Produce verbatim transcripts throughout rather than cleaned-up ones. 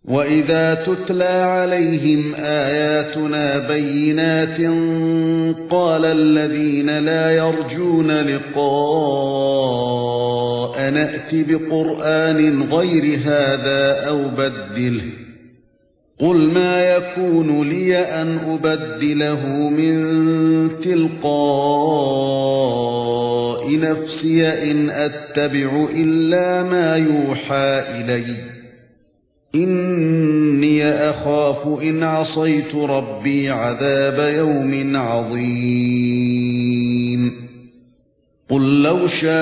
وَإِذَا تُتْلَى عَلَيْهِمْ آيَاتُنَا بَيِّنَاتٍ قَالَ الَّذِينَ لَا يَرْجُونَ لِقَاءَنَا ائْتِ بِقُرْآنٍ غَيْرِ هَذَا أَوْ بَدِّلْهُ قُلْ مَا يَكُونُ لِيَ أَنْ أُبَدِّلَهُ مِنْ تِلْقَاءِ نَفْسِي إِنْ أَتَّبِعُ إِلَّا مَا يُوحَى إِلَيَّ إِنِّي أَخَافُ إِنْ عَصَيْتُ رَبِّي عَذَابَ يَوْمٍ عَظِيمٍ قُل لَّوْ شَاءَ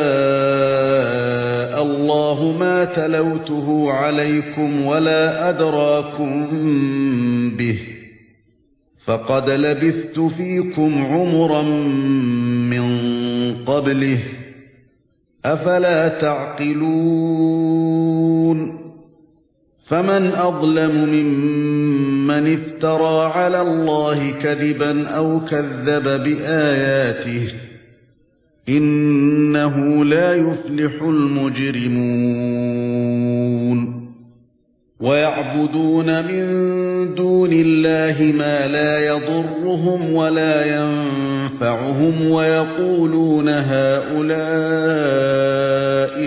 اللَّهُ مَا تَلَوْتُهُ عَلَيْكُمْ وَلَا أَدْرَاكُمْ بِهِ فَقَدْ لَبِثْتُ فِيكُمْ عُمُرًا مِّن قَبْلِهِ أَفَلَا تَعْقِلُونَ فَمَنْ أَظْلَمُ مِمَّنِ افْتَرَى عَلَى اللَّهِ كَذِبًا أَوْ كَذَّبَ بِآيَاتِهِ إِنَّهُ لَا يُفْلِحُ الْمُجْرِمُونَ وَيَعْبُدُونَ مِن دُونِ اللَّهِ مَا لَا يَضُرُّهُمْ وَلَا يَنفَعُهُمْ وَيَقُولُونَ هَؤُلَاءِ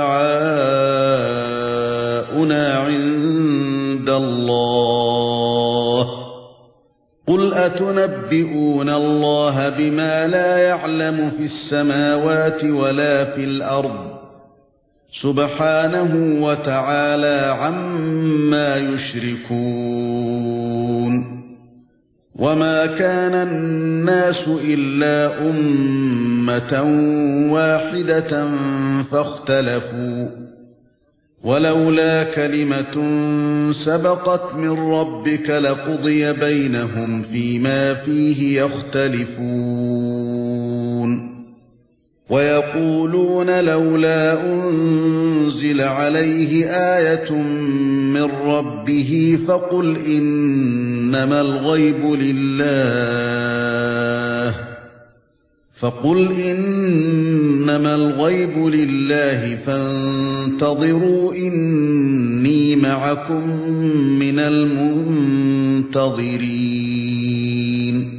شُفَعَاؤُنَا عِندَ اللَّهِ قُلْ أَتُنَبِّئُونَ اللَّهَ بِمَا لَا يَعْلَمُ فِي السَّمَاوَاتِ وَلَا فِي الْأَرْضِ سُبْحَانَهُ وَتَعَالَى عَمَّا يُشْرِكُونَ وَمَا كَانَ النَّاسُ إِلَّا أُمَّةً وَاحِدَةً فَاخْتَلَفُوا وَلَوْلَا كَلِمَةٌ سَبَقَتْ مِنْ رَبِّكَ لَقُضِيَ بَيْنَهُمْ فِيمَا فِيهِ يَخْتَلِفُونَ وَيَقُولُونَ لَوْلَا أُنْزِلَ عَلَيْهِ آيَةٌ مِّن رَّبِّهِ فَقُلْ إِنَّمَا الْغَيْبُ لِلَّهِ فَقُلْ إِنَّمَا الْغَيْبُ لِلَّهِ فَانتَظِرُوا إِنِّي مَعَكُمْ مِنَ الْمُنتَظِرِينَ